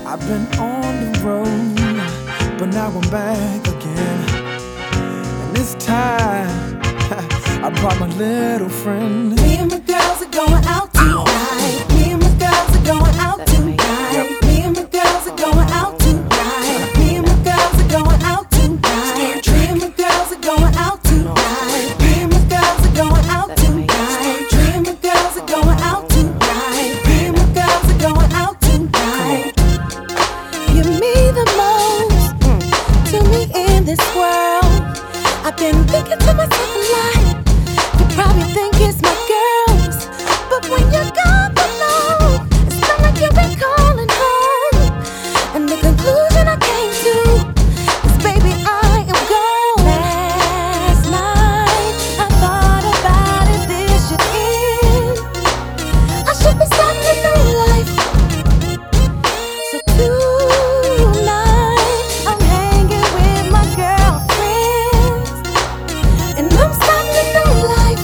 I've been on the road, but now I'm back again. And this time, I brought my little friend. Me and my girls are going out tonight. Me and my girls are going out tonight. Me and my girls are going out tonight. Me and my girls are going out tonight. Me and my girls are going out tonight. Me and my girls are going out tonight. Me and my girls are going out tonight. Me and my girls are going out tonight. You mean the most to me in this world. I've been thinking to myself a lot. You probably think it's my girls, but when you're gone below, it's not like you've been calling home. And the conclusion I came to is, baby, I am gone. Last night I thought about it, this should end. I should be starting a new life. So tonight I'm hanging with my girlfriends, and I'm starting a new life.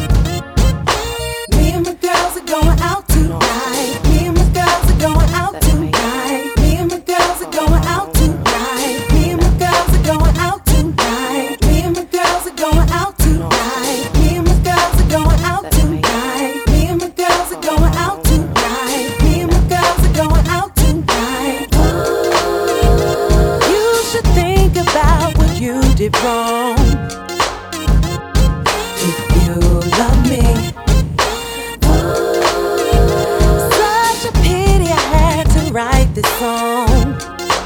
Me and my girls are going out tonight. Me and my girls are going out tonight. Me and my girls are going out tonight. Me and my girls are going out tonight. Me and my girls are going out tonight. Me and my girls are going out tonight. Me and my girls are going out tonight. Me and my girls are going out tonight. You should think about what you did wrong. If you love me, such a pity I had to write this song.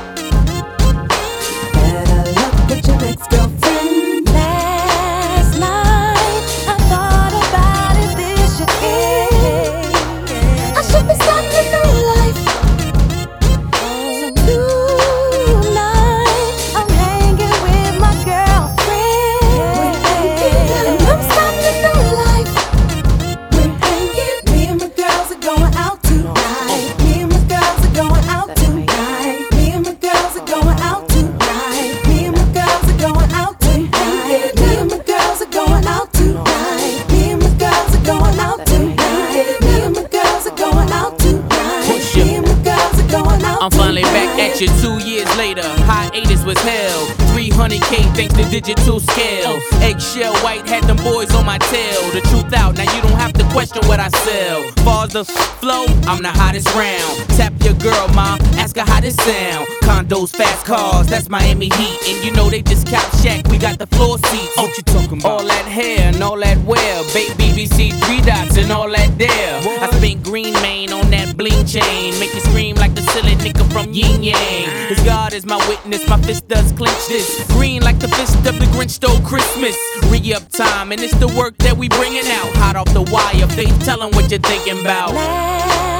Better luck with your next girlfriend. Last night I thought about it, this should end. I should be starting a new life. So tonight I'm hanging with my girlfriend, and I'm starting a new life. We're hanging. Me and my girls are going out tonight. Me and my girls are going out tonight. Me and my girls are going out tonight. Me and my girls are going out tonight. Me and my girls are going out tonight. Me and my girls are going out tonight. Me and my girls are going out tonight. Me and my girls are going out. I'm finally back at you 2 years later. Hiatus was hell. 300K thanks to digital scale. Eggshell white had them boys on my tail. The truth out, now you don't have to question what I sell. Far as the flow, I'm the hottest round. Tap your girl, ma, ask her how this sound. Condos, fast cars, that's Miami Heat. And you know they just couch shack, we got the floor seats. What you talking about? All that hair and all that wear. Baby BBC 3 dots and all that there. I spent green mane on that bling chain. Make you scream like the silly nigga from Yin Yang. Cause God is my witness, my fist does clench this. Green like the fist of the Grinch stole Christmas. Re-up time, and it's the work that we bringing out. Hot off the wire, Faith, tell 'em what you're thinking about.